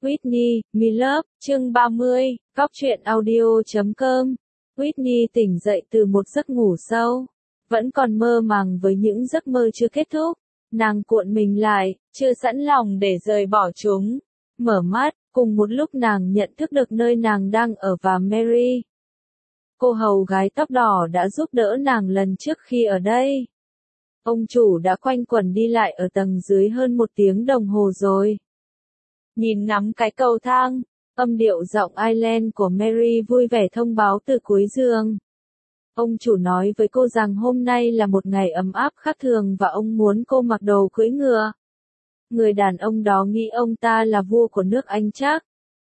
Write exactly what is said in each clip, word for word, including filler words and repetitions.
Whitney, Me Love, chương ba mươi, góc truyện audio chấm com. Whitney tỉnh dậy từ một giấc ngủ sâu. Vẫn còn mơ màng với những giấc mơ chưa kết thúc. Nàng cuộn mình lại, chưa sẵn lòng để rời bỏ chúng. Mở mắt, cùng một lúc nàng nhận thức được nơi nàng đang ở và Mary. Cô hầu gái tóc đỏ đã giúp đỡ nàng lần trước khi ở đây. Ông chủ đã quanh quẩn đi lại ở tầng dưới hơn một tiếng đồng hồ rồi. Nhìn ngắm cái cầu thang, âm điệu giọng Ireland của Mary vui vẻ thông báo từ cuối giường. Ông chủ nói với cô rằng hôm nay là một ngày ấm áp khác thường và ông muốn cô mặc đồ cưỡi ngựa. Người đàn ông đó nghĩ ông ta là vua của nước Anh chắc.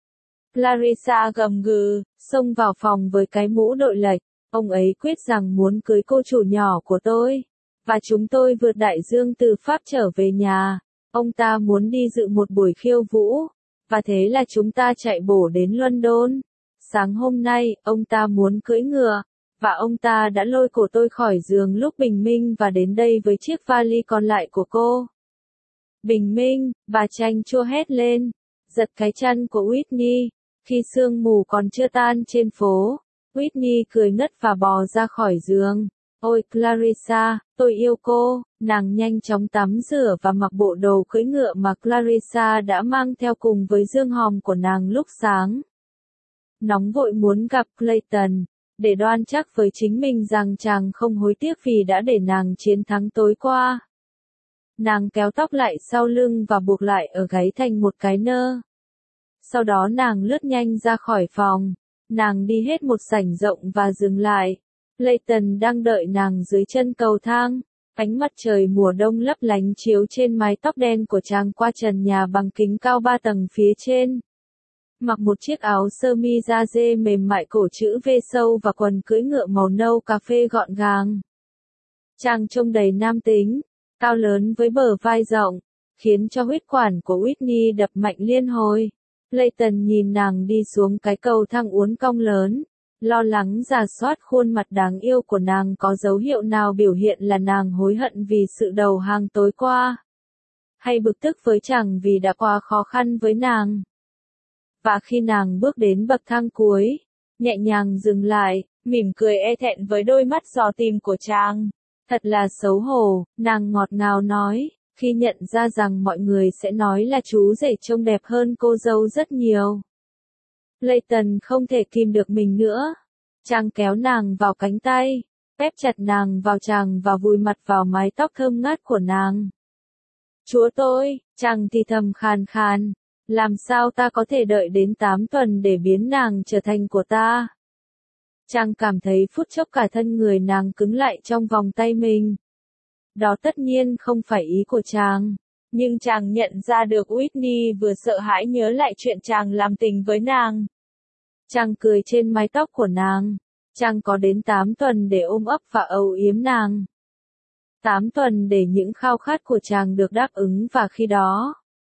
Clarissa gầm gừ, xông vào phòng với cái mũ đội lệch. Ông ấy quyết rằng muốn cưới cô chủ nhỏ của tôi. Và chúng tôi vượt đại dương từ Pháp trở về nhà. Ông ta muốn đi dự một buổi khiêu vũ. Và thế là chúng ta chạy bổ đến London. Sáng hôm nay, ông ta muốn cưỡi ngựa. Và ông ta đã lôi cổ tôi khỏi giường lúc bình minh và đến đây với chiếc vali còn lại của cô. Bình minh, bà Tranh chua hét lên. Giật cái chăn của Whitney. Khi sương mù còn chưa tan trên phố, Whitney cười ngất và bò ra khỏi giường. Ôi Clarissa, tôi yêu cô. Nàng nhanh chóng tắm rửa và mặc bộ đồ cưỡi ngựa mà Clarissa đã mang theo cùng với dương hòm của nàng lúc sáng. Nóng vội muốn gặp Clayton, để đoan chắc với chính mình rằng chàng không hối tiếc vì đã để nàng chiến thắng tối qua. Nàng kéo tóc lại sau lưng và buộc lại ở gáy thành một cái nơ. Sau đó nàng lướt nhanh ra khỏi phòng. Nàng đi hết một sảnh rộng và dừng lại. Clayton đang đợi nàng dưới chân cầu thang. Ánh mặt trời mùa đông lấp lánh chiếu trên mái tóc đen của chàng qua trần nhà bằng kính cao ba tầng phía trên. Mặc một chiếc áo sơ mi da dê mềm mại cổ chữ V sâu và quần cưỡi ngựa màu nâu cà phê gọn gàng. Chàng trông đầy nam tính, cao lớn với bờ vai rộng, khiến cho huyết quản của Whitney đập mạnh liên hồi. Clayton nhìn nàng đi xuống cái cầu thang uốn cong lớn, lo lắng rà soát khuôn mặt đáng yêu của nàng có dấu hiệu nào biểu hiện là nàng hối hận vì sự đầu hàng tối qua. Hay bực tức với chàng vì đã quá khó khăn với nàng. Và khi nàng bước đến bậc thang cuối, nhẹ nhàng dừng lại, mỉm cười e thẹn với đôi mắt dò tìm của chàng. Thật là xấu hổ, nàng ngọt ngào nói. Khi nhận ra rằng mọi người sẽ nói là chú rể trông đẹp hơn cô dâu rất nhiều. Clayton không thể kìm được mình nữa. Chàng kéo nàng vào cánh tay, ép chặt nàng vào chàng và vùi mặt vào mái tóc thơm ngát của nàng. Chúa tôi, chàng thì thầm khàn khàn, làm sao ta có thể đợi đến tám tuần để biến nàng trở thành của ta? Chàng cảm thấy phút chốc cả thân người nàng cứng lại trong vòng tay mình. Đó tất nhiên không phải ý của chàng, nhưng chàng nhận ra được Whitney vừa sợ hãi nhớ lại chuyện chàng làm tình với nàng. Chàng cười trên mái tóc của nàng, chàng có đến tám tuần để ôm ấp và âu yếm nàng. tám tuần để những khao khát của chàng được đáp ứng và khi đó,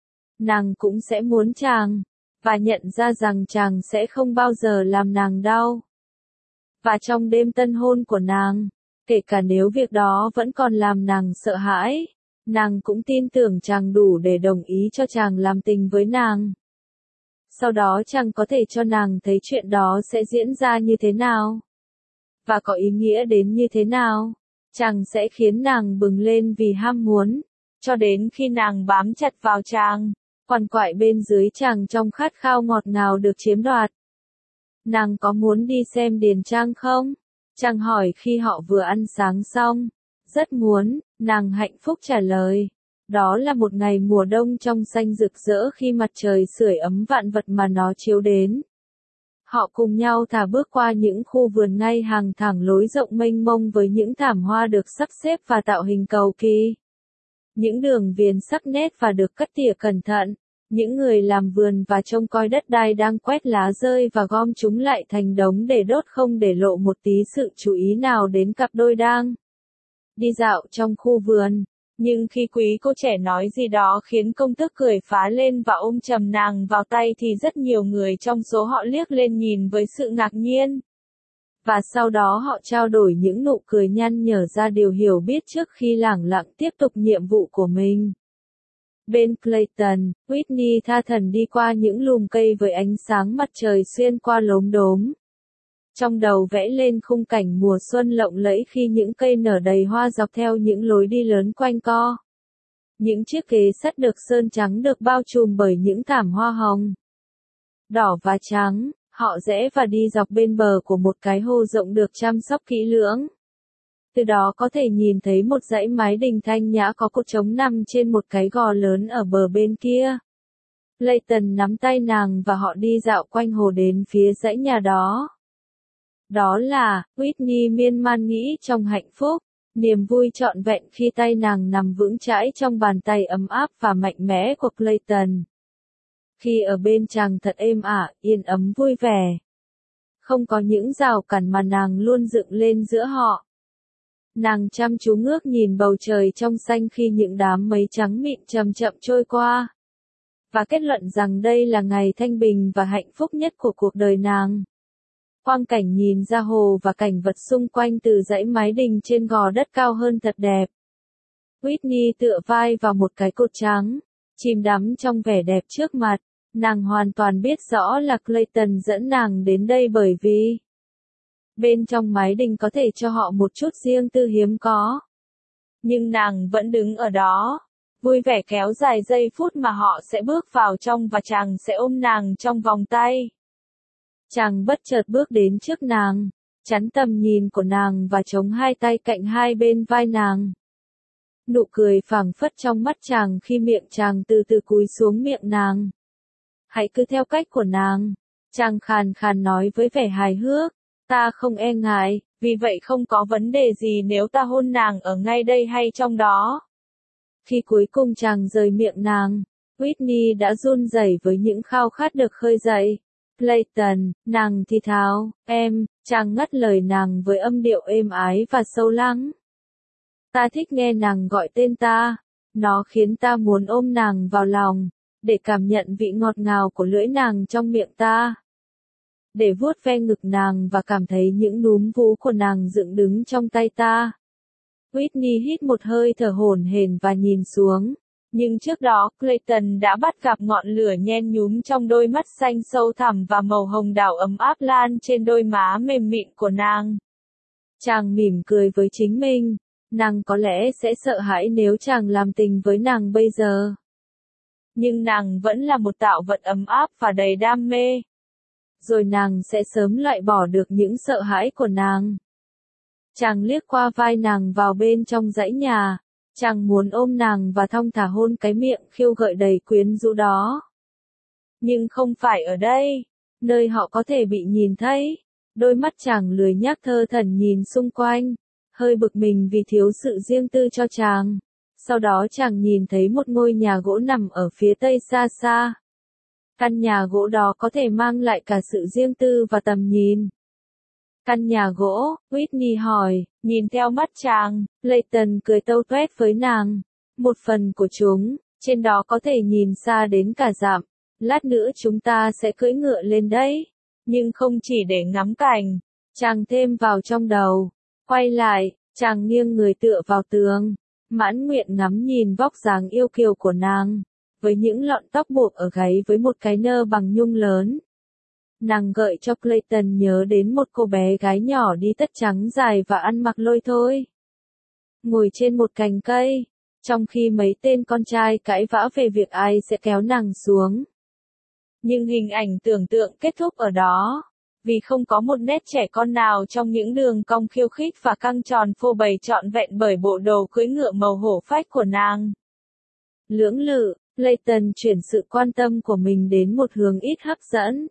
nàng cũng sẽ muốn chàng, và nhận ra rằng chàng sẽ không bao giờ làm nàng đau. Và trong đêm tân hôn của nàng, kể cả nếu việc đó vẫn còn làm nàng sợ hãi, nàng cũng tin tưởng chàng đủ để đồng ý cho chàng làm tình với nàng. Sau đó chàng có thể cho nàng thấy chuyện đó sẽ diễn ra như thế nào, và có ý nghĩa đến như thế nào. Chàng sẽ khiến nàng bừng lên vì ham muốn, cho đến khi nàng bám chặt vào chàng, quằn quại bên dưới chàng trong khát khao ngọt ngào được chiếm đoạt. Nàng có muốn đi xem điền trang không? Chàng hỏi khi họ vừa ăn sáng xong. Rất muốn, nàng hạnh phúc trả lời. Đó là một ngày mùa đông trong xanh rực rỡ khi mặt trời sưởi ấm vạn vật mà nó chiếu đến. Họ cùng nhau thả bước qua những khu vườn ngay hàng thẳng lối rộng mênh mông với những thảm hoa được sắp xếp và tạo hình cầu kỳ. Những đường viền sắc nét và được cắt tỉa cẩn thận. Những người làm vườn và trông coi đất đai đang quét lá rơi và gom chúng lại thành đống để đốt không để lộ một tí sự chú ý nào đến cặp đôi đang đi dạo trong khu vườn. Nhưng khi quý cô trẻ nói gì đó khiến công tước cười phá lên và ôm chầm nàng vào tay thì rất nhiều người trong số họ liếc lên nhìn với sự ngạc nhiên. Và sau đó họ trao đổi những nụ cười nhăn nhở ra điều hiểu biết trước khi lẳng lặng tiếp tục nhiệm vụ của mình. Bên Clayton, Whitney tha thẩn đi qua những lùm cây với ánh sáng mặt trời xuyên qua lốm đốm. Trong đầu vẽ lên khung cảnh mùa xuân lộng lẫy khi những cây nở đầy hoa dọc theo những lối đi lớn quanh co. Những chiếc ghế sắt được sơn trắng được bao trùm bởi những thảm hoa hồng, đỏ và trắng. Họ rẽ và đi dọc bên bờ của một cái hồ rộng được chăm sóc kỹ lưỡng. Từ đó có thể nhìn thấy một dãy mái đình thanh nhã có cột trống nằm trên một cái gò lớn ở bờ bên kia. Clayton nắm tay nàng và họ đi dạo quanh hồ đến phía dãy nhà đó. Đó là, Whitney miên man nghĩ trong hạnh phúc, niềm vui trọn vẹn khi tay nàng nằm vững chãi trong bàn tay ấm áp và mạnh mẽ của Clayton. Khi ở bên chàng thật êm ả, yên ấm vui vẻ. Không có những rào cản mà nàng luôn dựng lên giữa họ. Nàng chăm chú ngước nhìn bầu trời trong xanh khi những đám mây trắng mịn chậm chậm trôi qua. Và kết luận rằng đây là ngày thanh bình và hạnh phúc nhất của cuộc đời nàng. Quang cảnh nhìn ra hồ và cảnh vật xung quanh từ dãy mái đình trên gò đất cao hơn thật đẹp. Whitney tựa vai vào một cái cột trắng, chìm đắm trong vẻ đẹp trước mặt. Nàng hoàn toàn biết rõ là Clayton dẫn nàng đến đây bởi vì bên trong mái đình có thể cho họ một chút riêng tư hiếm có. Nhưng nàng vẫn đứng ở đó, vui vẻ kéo dài giây phút mà họ sẽ bước vào trong và chàng sẽ ôm nàng trong vòng tay. Chàng bất chợt bước đến trước nàng, chắn tầm nhìn của nàng và chống hai tay cạnh hai bên vai nàng. Nụ cười phảng phất trong mắt chàng khi miệng chàng từ từ cúi xuống miệng nàng. Hãy cứ theo cách của nàng, chàng khàn khàn nói với vẻ hài hước, ta không e ngại, vì vậy không có vấn đề gì nếu ta hôn nàng ở ngay đây hay trong đó. Khi cuối cùng chàng rời miệng nàng, Whitney đã run rẩy với những khao khát được khơi dậy. Clayton, nàng thì thào, em, chàng ngắt lời nàng với âm điệu êm ái và sâu lắng. Ta thích nghe nàng gọi tên ta, nó khiến ta muốn ôm nàng vào lòng, để cảm nhận vị ngọt ngào của lưỡi nàng trong miệng ta. Để vuốt ve ngực nàng và cảm thấy những núm vú của nàng dựng đứng trong tay ta. Whitney hít một hơi thở hổn hển và nhìn xuống. Nhưng trước đó, Clayton đã bắt gặp ngọn lửa nhen nhúm trong đôi mắt xanh sâu thẳm và màu hồng đào ấm áp lan trên đôi má mềm mịn của nàng. Chàng mỉm cười với chính mình, nàng có lẽ sẽ sợ hãi nếu chàng làm tình với nàng bây giờ. Nhưng nàng vẫn là một tạo vật ấm áp và đầy đam mê. Rồi nàng sẽ sớm loại bỏ được những sợ hãi của nàng. Chàng liếc qua vai nàng vào bên trong dãy nhà. Chàng muốn ôm nàng và thong thả hôn cái miệng khiêu gợi đầy quyến rũ đó. Nhưng không phải ở đây, nơi họ có thể bị nhìn thấy. Đôi mắt chàng lười nhác thơ thẩn nhìn xung quanh, hơi bực mình vì thiếu sự riêng tư cho chàng. Sau đó chàng nhìn thấy một ngôi nhà gỗ nằm ở phía tây xa xa. Căn nhà gỗ đó có thể mang lại cả sự riêng tư và tầm nhìn. Căn nhà gỗ, Whitney hỏi, nhìn theo mắt chàng, Clayton cười tâu tuét với nàng. Một phần của chúng, trên đó có thể nhìn xa đến cả dặm. Lát nữa chúng ta sẽ cưỡi ngựa lên đấy. Nhưng không chỉ để ngắm cảnh. Chàng thêm vào trong đầu. Quay lại, chàng nghiêng người tựa vào tường. Mãn nguyện ngắm nhìn vóc dáng yêu kiều của nàng. Với những lọn tóc buộc ở gáy với một cái nơ bằng nhung lớn. Nàng gợi cho Clayton nhớ đến một cô bé gái nhỏ đi tất trắng dài và ăn mặc lôi thôi. Ngồi trên một cành cây, trong khi mấy tên con trai cãi vã về việc ai sẽ kéo nàng xuống. Nhưng hình ảnh tưởng tượng kết thúc ở đó, vì không có một nét trẻ con nào trong những đường cong khiêu khích và căng tròn phô bày trọn vẹn bởi bộ đồ cưỡi ngựa màu hổ phách của nàng. Lưỡng lự, Clayton chuyển sự quan tâm của mình đến một hướng ít hấp dẫn.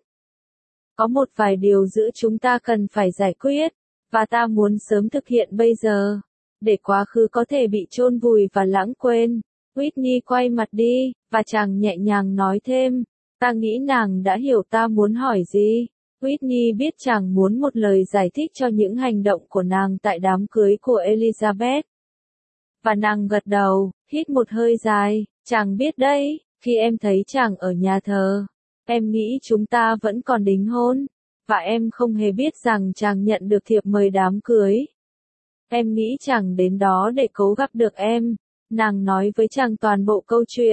Có một vài điều giữa chúng ta cần phải giải quyết, và ta muốn sớm thực hiện bây giờ, để quá khứ có thể bị chôn vùi và lãng quên. Whitney quay mặt đi, và chàng nhẹ nhàng nói thêm, ta nghĩ nàng đã hiểu ta muốn hỏi gì. Whitney biết chàng muốn một lời giải thích cho những hành động của nàng tại đám cưới của Elizabeth. Và nàng gật đầu, hít một hơi dài, chàng biết đấy, khi em thấy chàng ở nhà thờ. Em nghĩ chúng ta vẫn còn đính hôn, và em không hề biết rằng chàng nhận được thiệp mời đám cưới. Em nghĩ chàng đến đó để cố gặp được em, nàng nói với chàng toàn bộ câu chuyện.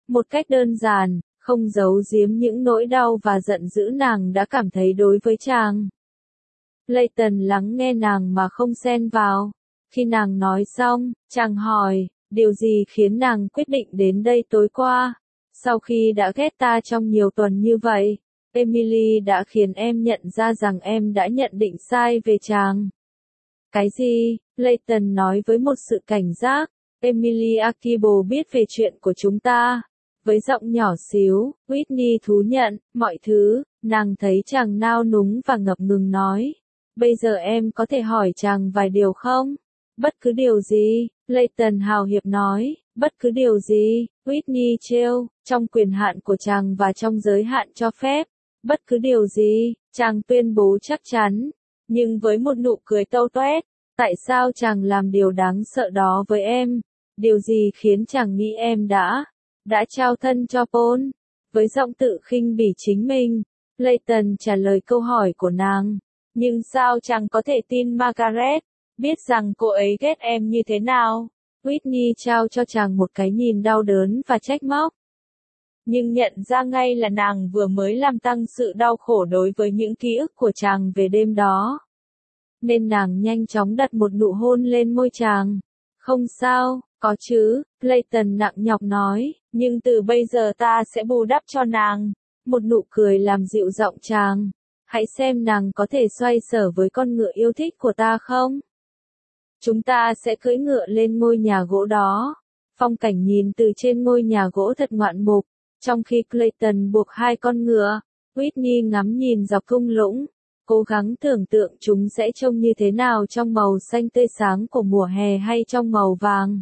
Một cách đơn giản, không giấu giếm những nỗi đau và giận dữ nàng đã cảm thấy đối với chàng. Clayton lắng nghe nàng mà không xen vào. Khi nàng nói xong, chàng hỏi, điều gì khiến nàng quyết định đến đây tối qua? Sau khi đã ghét ta trong nhiều tuần như vậy, Emily đã khiến em nhận ra rằng em đã nhận định sai về chàng. Cái gì? Clayton nói với một sự cảnh giác. Emily Akibo biết về chuyện của chúng ta. Với giọng nhỏ xíu, Whitney thú nhận, mọi thứ, nàng thấy chàng nao núng và ngập ngừng nói. Bây giờ em có thể hỏi chàng vài điều không? Bất cứ điều gì, Clayton hào hiệp nói, bất cứ điều gì, Whitney trêu, trong quyền hạn của chàng và trong giới hạn cho phép. Bất cứ điều gì, chàng tuyên bố chắc chắn, nhưng với một nụ cười tâu toét. Tại sao chàng làm điều đáng sợ đó với em? Điều gì khiến chàng nghĩ em đã, đã trao thân cho Paul? Với giọng tự khinh bỉ chính mình, Clayton trả lời câu hỏi của nàng. Nhưng sao chàng có thể tin Margaret, biết rằng cô ấy ghét em như thế nào? Whitney trao cho chàng một cái nhìn đau đớn và trách móc. Nhưng nhận ra ngay là nàng vừa mới làm tăng sự đau khổ đối với những ký ức của chàng về đêm đó. Nên nàng nhanh chóng đặt một nụ hôn lên môi chàng. Không sao, có chứ, Clayton nặng nhọc nói, nhưng từ bây giờ ta sẽ bù đắp cho nàng. Một nụ cười làm dịu giọng chàng. Hãy xem nàng có thể xoay sở với con ngựa yêu thích của ta không? Chúng ta sẽ cưỡi ngựa lên ngôi nhà gỗ đó. Phong cảnh nhìn từ trên ngôi nhà gỗ thật ngoạn mục. Trong khi Clayton buộc hai con ngựa, Whitney ngắm nhìn dọc thung lũng, cố gắng tưởng tượng chúng sẽ trông như thế nào trong màu xanh tươi sáng của mùa hè hay trong màu vàng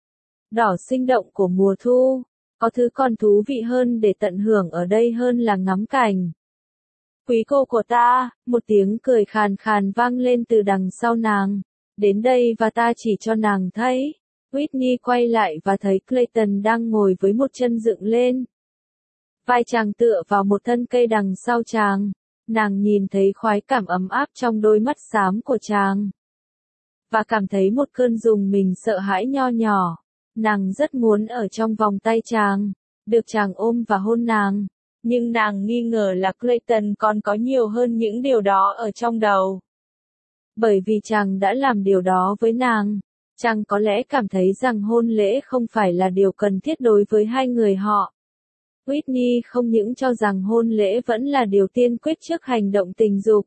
đỏ sinh động của mùa thu. Có thứ còn thú vị hơn để tận hưởng ở đây hơn là ngắm cảnh. Quý cô của ta, một tiếng cười khàn khàn vang lên từ đằng sau nàng. Đến đây và ta chỉ cho nàng thấy. Whitney quay lại và thấy Clayton đang ngồi với một chân dựng lên. Vai chàng tựa vào một thân cây đằng sau chàng. Nàng nhìn thấy khoái cảm ấm áp trong đôi mắt xám của chàng. Và cảm thấy một cơn rùng mình sợ hãi nho nhỏ. Nàng rất muốn ở trong vòng tay chàng, được chàng ôm và hôn nàng. Nhưng nàng nghi ngờ là Clayton còn có nhiều hơn những điều đó ở trong đầu. Bởi vì chàng đã làm điều đó với nàng. Chàng có lẽ cảm thấy rằng hôn lễ không phải là điều cần thiết đối với hai người họ. Whitney không những cho rằng hôn lễ vẫn là điều tiên quyết trước hành động tình dục,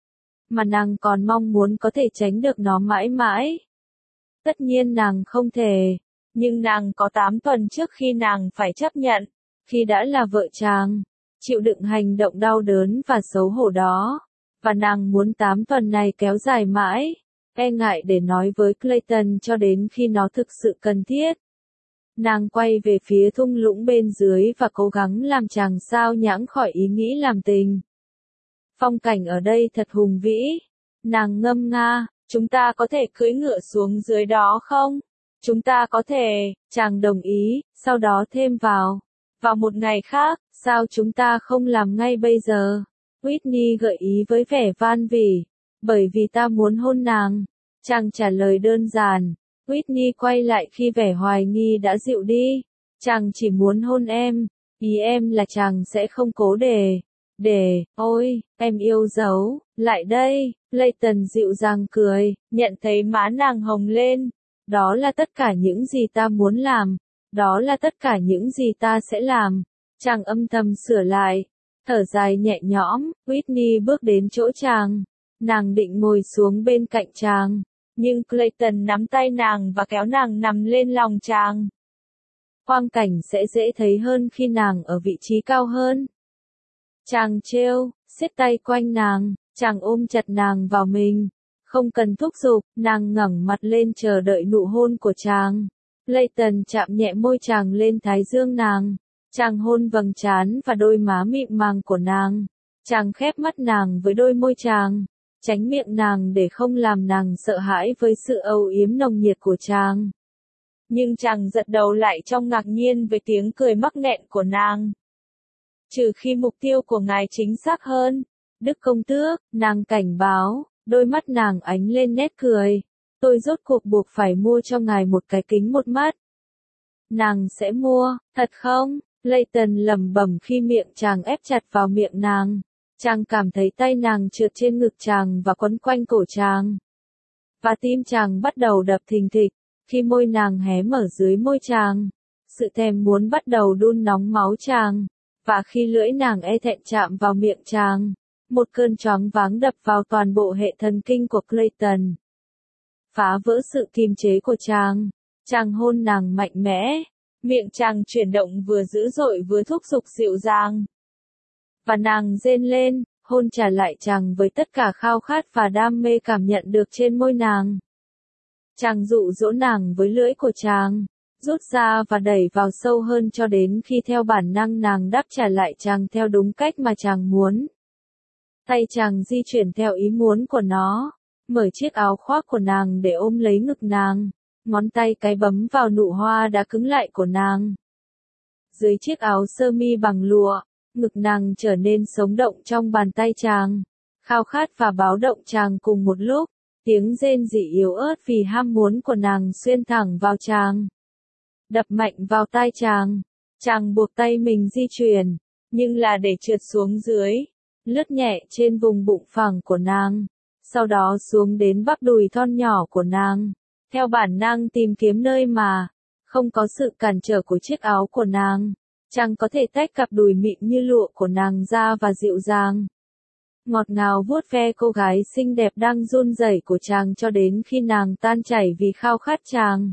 mà nàng còn mong muốn có thể tránh được nó mãi mãi. Tất nhiên nàng không thể, nhưng nàng có tám tuần trước khi nàng phải chấp nhận, khi đã là vợ chàng, chịu đựng hành động đau đớn và xấu hổ đó, và nàng muốn tám tuần này kéo dài mãi, e ngại để nói với Clayton cho đến khi nó thực sự cần thiết. Nàng quay về phía thung lũng bên dưới và cố gắng làm chàng sao nhãng khỏi ý nghĩ làm tình. Phong cảnh ở đây thật hùng vĩ. Nàng ngâm nga, chúng ta có thể cưỡi ngựa xuống dưới đó không? Chúng ta có thể, chàng đồng ý, sau đó thêm vào. Vào một ngày khác, sao chúng ta không làm ngay bây giờ? Whitney gợi ý với vẻ van vỉ. Bởi vì ta muốn hôn nàng. Chàng trả lời đơn giản. Whitney quay lại khi vẻ hoài nghi đã dịu đi. Chàng chỉ muốn hôn em. Ý em là chàng sẽ không cố để. Để, ôi, em yêu dấu, lại đây. Clayton dịu dàng cười, nhận thấy má nàng hồng lên. Đó là tất cả những gì ta muốn làm. Đó là tất cả những gì ta sẽ làm. Chàng âm thầm sửa lại. Thở dài nhẹ nhõm, Whitney bước đến chỗ chàng. Nàng định ngồi xuống bên cạnh chàng. Nhưng Clayton nắm tay nàng và kéo nàng nằm lên lòng chàng. Quang cảnh sẽ dễ thấy hơn khi nàng ở vị trí cao hơn. Chàng trêu, siết tay quanh nàng, chàng ôm chặt nàng vào mình. Không cần thúc giục, nàng ngẩng mặt lên chờ đợi nụ hôn của chàng. Clayton chạm nhẹ môi chàng lên thái dương nàng. Chàng hôn vầng trán và đôi má mịn màng của nàng. Chàng khép mắt nàng với đôi môi chàng. Tránh miệng nàng để không làm nàng sợ hãi với sự âu yếm nồng nhiệt của chàng. Nhưng chàng giật đầu lại trong ngạc nhiên với tiếng cười mắc nghẹn của nàng. Trừ khi mục tiêu của ngài chính xác hơn. Đức công tước, nàng cảnh báo, đôi mắt nàng ánh lên nét cười. Tôi rốt cuộc buộc phải mua cho ngài một cái kính một mắt. Nàng sẽ mua, thật không? Layton lẩm bẩm khi miệng chàng ép chặt vào miệng nàng. Chàng cảm thấy tay nàng trượt trên ngực chàng và quấn quanh cổ chàng. Và tim chàng bắt đầu đập thình thịch, khi môi nàng hé mở dưới môi chàng. Sự thèm muốn bắt đầu đun nóng máu chàng. Và khi lưỡi nàng e thẹn chạm vào miệng chàng, một cơn choáng váng đập vào toàn bộ hệ thần kinh của Clayton. Phá vỡ sự kiềm chế của chàng. Chàng hôn nàng mạnh mẽ. Miệng chàng chuyển động vừa dữ dội vừa thúc giục dịu dàng. Và nàng rên lên, hôn trả lại chàng với tất cả khao khát và đam mê cảm nhận được trên môi nàng. Chàng dụ dỗ nàng với lưỡi của chàng, rút ra và đẩy vào sâu hơn cho đến khi theo bản năng nàng đáp trả lại chàng theo đúng cách mà chàng muốn. Tay chàng di chuyển theo ý muốn của nó, mở chiếc áo khoác của nàng để ôm lấy ngực nàng, ngón tay cái bấm vào nụ hoa đã cứng lại của nàng. Dưới chiếc áo sơ mi bằng lụa, ngực nàng trở nên sống động trong bàn tay chàng. Khao khát và báo động chàng cùng một lúc, tiếng rên rỉ yếu ớt vì ham muốn của nàng xuyên thẳng vào chàng. Đập mạnh vào tai chàng, chàng buộc tay mình di chuyển, nhưng là để trượt xuống dưới, lướt nhẹ trên vùng bụng phẳng của nàng, sau đó xuống đến bắp đùi thon nhỏ của nàng, theo bản năng tìm kiếm nơi mà, không có sự cản trở của chiếc áo của nàng. Chàng có thể tách cặp đùi mịn như lụa của nàng ra và dịu dàng. Ngọt ngào vuốt ve cô gái xinh đẹp đang run rẩy của chàng cho đến khi nàng tan chảy vì khao khát chàng.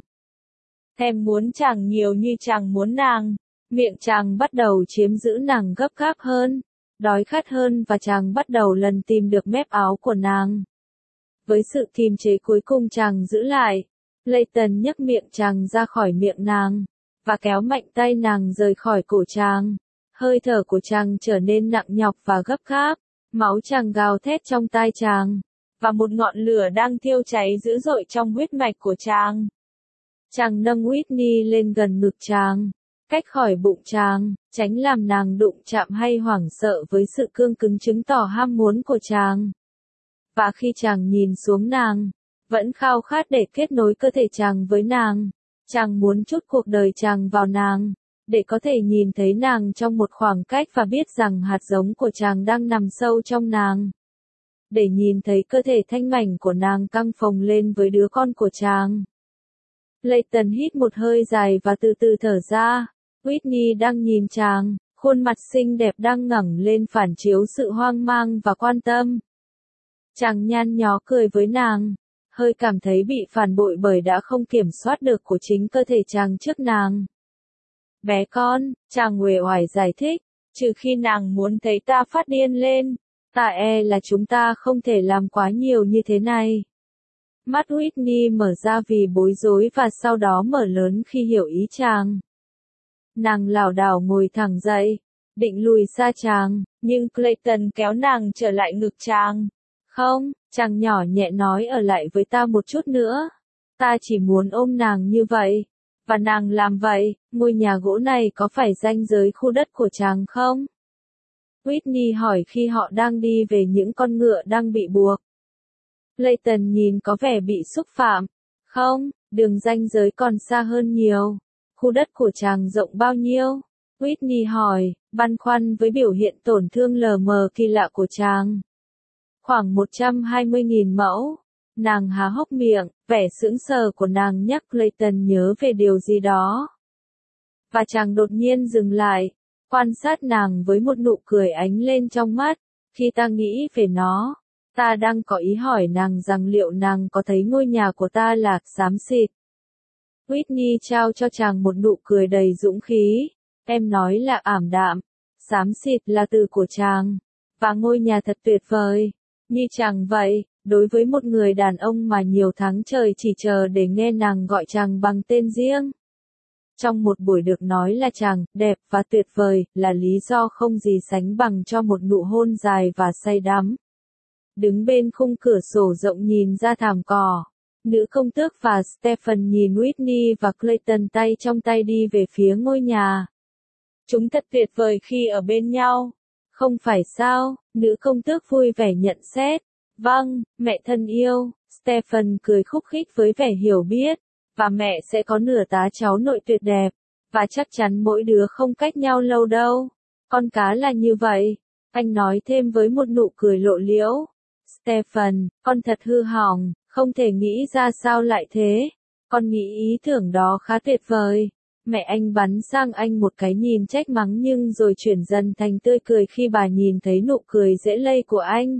Thèm muốn chàng nhiều như chàng muốn nàng, miệng chàng bắt đầu chiếm giữ nàng gấp gáp hơn, đói khát hơn và chàng bắt đầu lần tìm được mép áo của nàng. Với sự kiềm chế cuối cùng chàng giữ lại, Layton nhấc miệng chàng ra khỏi miệng nàng, và kéo mạnh tay nàng rời khỏi cổ chàng. Hơi thở của chàng trở nên nặng nhọc và gấp gáp, máu chàng gào thét trong tai chàng, và một ngọn lửa đang thiêu cháy dữ dội trong huyết mạch của chàng. Chàng nâng Whitney lên gần ngực chàng, cách khỏi bụng chàng, tránh làm nàng đụng chạm hay hoảng sợ với sự cương cứng chứng tỏ ham muốn của chàng. Và khi chàng nhìn xuống nàng, vẫn khao khát để kết nối cơ thể chàng với nàng, chàng muốn trút cuộc đời chàng vào nàng, để có thể nhìn thấy nàng trong một khoảng cách và biết rằng hạt giống của chàng đang nằm sâu trong nàng. Để nhìn thấy cơ thể thanh mảnh của nàng căng phồng lên với đứa con của chàng. Layton hít một hơi dài và từ từ thở ra. Whitney đang nhìn chàng, khuôn mặt xinh đẹp đang ngẩng lên phản chiếu sự hoang mang và quan tâm. Chàng nhăn nhó cười với nàng, hơi cảm thấy bị phản bội bởi đã không kiểm soát được của chính cơ thể chàng trước nàng. Bé con, chàng uể oải giải thích, trừ khi nàng muốn thấy ta phát điên lên, ta e là chúng ta không thể làm quá nhiều như thế này. Mắt Whitney mở ra vì bối rối và sau đó mở lớn khi hiểu ý chàng. Nàng lảo đảo ngồi thẳng dậy, định lùi xa chàng, nhưng Clayton kéo nàng trở lại ngực chàng. Không, chàng nhỏ nhẹ nói, ở lại với ta một chút nữa. Ta chỉ muốn ôm nàng như vậy. Và nàng làm vậy, ngôi nhà gỗ này có phải ranh giới khu đất của chàng không? Whitney hỏi khi họ đang đi về những con ngựa đang bị buộc. Layton nhìn có vẻ bị xúc phạm. Không, đường ranh giới còn xa hơn nhiều. Khu đất của chàng rộng bao nhiêu? Whitney hỏi, băn khoăn với biểu hiện tổn thương lờ mờ kỳ lạ của chàng. Khoảng một trăm hai mươi nghìn mẫu. Nàng há hốc miệng, vẻ sững sờ của nàng nhắc Layton nhớ về điều gì đó. Và chàng đột nhiên dừng lại, quan sát nàng với một nụ cười ánh lên trong mắt. Khi ta nghĩ về nó, ta đang có ý hỏi nàng rằng liệu nàng có thấy ngôi nhà của ta là xám xịt. Whitney trao cho chàng một nụ cười đầy dũng khí. Em nói là ảm đạm, xám xịt là từ của chàng, và ngôi nhà thật tuyệt vời. Như chàng vậy, đối với một người đàn ông mà nhiều tháng trời chỉ chờ để nghe nàng gọi chàng bằng tên riêng. Trong một buổi được nói là chàng, đẹp và tuyệt vời, là lý do không gì sánh bằng cho một nụ hôn dài và say đắm. Đứng bên khung cửa sổ rộng nhìn ra thảm cỏ, nữ công tước và Stephen nhìn Whitney và Clayton tay trong tay đi về phía ngôi nhà. Chúng thật tuyệt vời khi ở bên nhau. Không phải sao, nữ công tước vui vẻ nhận xét. Vâng, mẹ thân yêu, Stephen cười khúc khích với vẻ hiểu biết, và mẹ sẽ có nửa tá cháu nội tuyệt đẹp. và chắc chắn mỗi đứa không cách nhau lâu đâu. Con cá là như vậy. Anh nói thêm với một nụ cười lộ liễu. Stephen, con thật hư hỏng, không thể nghĩ ra sao lại thế. Con nghĩ ý tưởng đó khá tuyệt vời. Mẹ anh bắn sang anh một cái nhìn trách mắng nhưng rồi chuyển dần thành tươi cười khi bà nhìn thấy nụ cười dễ lây của anh.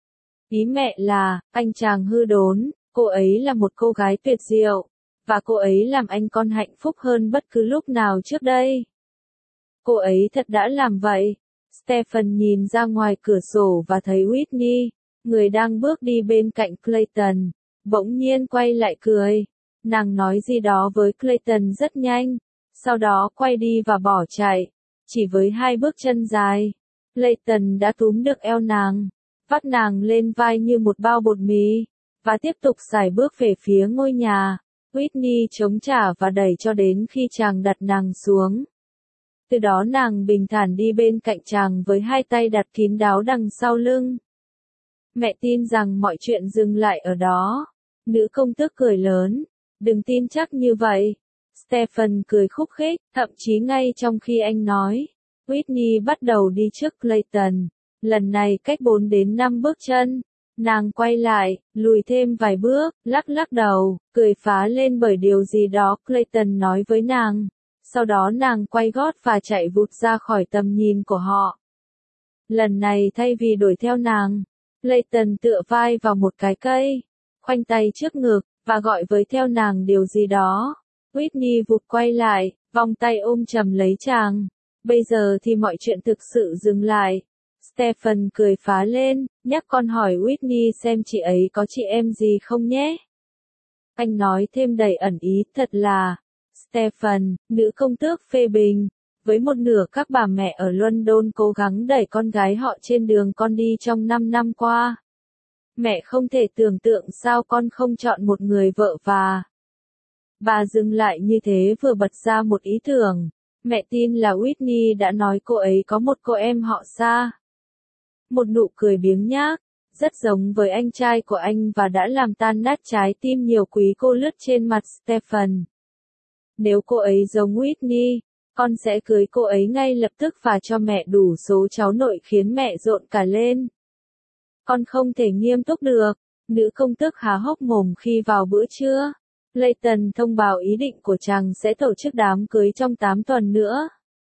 Ý mẹ là, anh chàng hư đốn, cô ấy là một cô gái tuyệt diệu, và cô ấy làm anh con hạnh phúc hơn bất cứ lúc nào trước đây. Cô ấy thật đã làm vậy. Stephen nhìn ra ngoài cửa sổ và thấy Whitney, người đang bước đi bên cạnh Clayton, bỗng nhiên quay lại cười. Nàng nói gì đó với Clayton rất nhanh, sau đó quay đi và bỏ chạy, chỉ với hai bước chân dài. Clayton đã túm được eo nàng, vắt nàng lên vai như một bao bột mì, và tiếp tục sải bước về phía ngôi nhà. Whitney chống trả và đẩy cho đến khi chàng đặt nàng xuống. Từ đó nàng bình thản đi bên cạnh chàng với hai tay đặt kín đáo đằng sau lưng. Mẹ tin rằng mọi chuyện dừng lại ở đó. Nữ công tước cười lớn. Đừng tin chắc như vậy. Stephen cười khúc khích, thậm chí ngay trong khi anh nói. Whitney bắt đầu đi trước Clayton. Lần này cách bốn đến năm bước chân. Nàng quay lại, lùi thêm vài bước, lắc lắc đầu, cười phá lên bởi điều gì đó Clayton nói với nàng. Sau đó nàng quay gót và chạy vụt ra khỏi tầm nhìn của họ. Lần này thay vì đuổi theo nàng, Clayton tựa vai vào một cái cây, khoanh tay trước ngực, và gọi với theo nàng điều gì đó. Whitney vụt quay lại, vòng tay ôm chầm lấy chàng. Bây giờ thì mọi chuyện thực sự dừng lại. Stephen cười phá lên, nhắc con hỏi Whitney xem chị ấy có chị em gì không nhé. Anh nói thêm đầy ẩn ý, thật là... Stephen, nữ công tước phê bình, với một nửa các bà mẹ ở London cố gắng đẩy con gái họ trên đường con đi trong năm năm qua. Mẹ không thể tưởng tượng sao con không chọn một người vợ và... Bà dừng lại như thế vừa bật ra một ý tưởng. Mẹ tin là Whitney đã nói cô ấy có một cô em họ xa. Một nụ cười biếng nhác, rất giống với anh trai của anh và đã làm tan nát trái tim nhiều quý cô lướt trên mặt Stephen. Nếu cô ấy giống Whitney, con sẽ cưới cô ấy ngay lập tức và cho mẹ đủ số cháu nội khiến mẹ rộn cả lên. Con không thể nghiêm túc được. Nữ công tước há hốc mồm khi vào bữa trưa. Clayton thông báo ý định của chàng sẽ tổ chức đám cưới trong tám tuần nữa.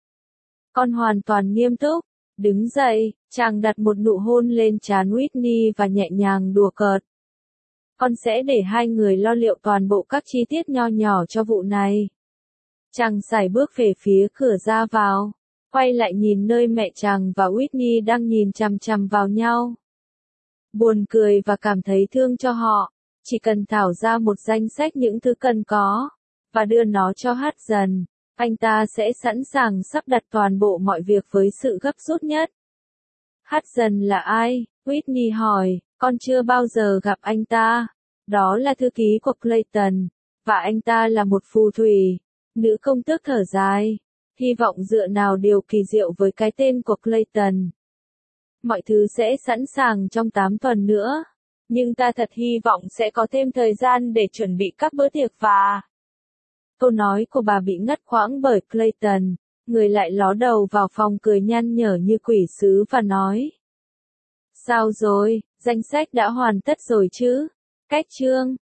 Con hoàn toàn nghiêm túc. Đứng dậy, chàng đặt một nụ hôn lên trán Whitney và nhẹ nhàng đùa cợt. Con sẽ để hai người lo liệu toàn bộ các chi tiết nho nhỏ cho vụ này. Chàng sải bước về phía cửa ra vào, quay lại nhìn nơi mẹ chàng và Whitney đang nhìn chằm chằm vào nhau. Buồn cười và cảm thấy thương cho họ, chỉ cần thảo ra một danh sách những thứ cần có, và đưa nó cho Hudson, anh ta sẽ sẵn sàng sắp đặt toàn bộ mọi việc với sự gấp rút nhất. Hudson là ai? Whitney hỏi, con chưa bao giờ gặp anh ta. Đó là thư ký của Clayton, và anh ta là một phù thủy. Nữ công tước thở dài, hy vọng dựa nào điều kỳ diệu với cái tên của Clayton. Mọi thứ sẽ sẵn sàng trong tám tuần nữa, nhưng ta thật hy vọng sẽ có thêm thời gian để chuẩn bị các bữa tiệc và... Câu nói của bà bị ngắt quãng bởi Clayton, người lại ló đầu vào phòng cười nhăn nhở như quỷ sứ và nói. Sao rồi, danh sách đã hoàn tất rồi chứ? Cách chương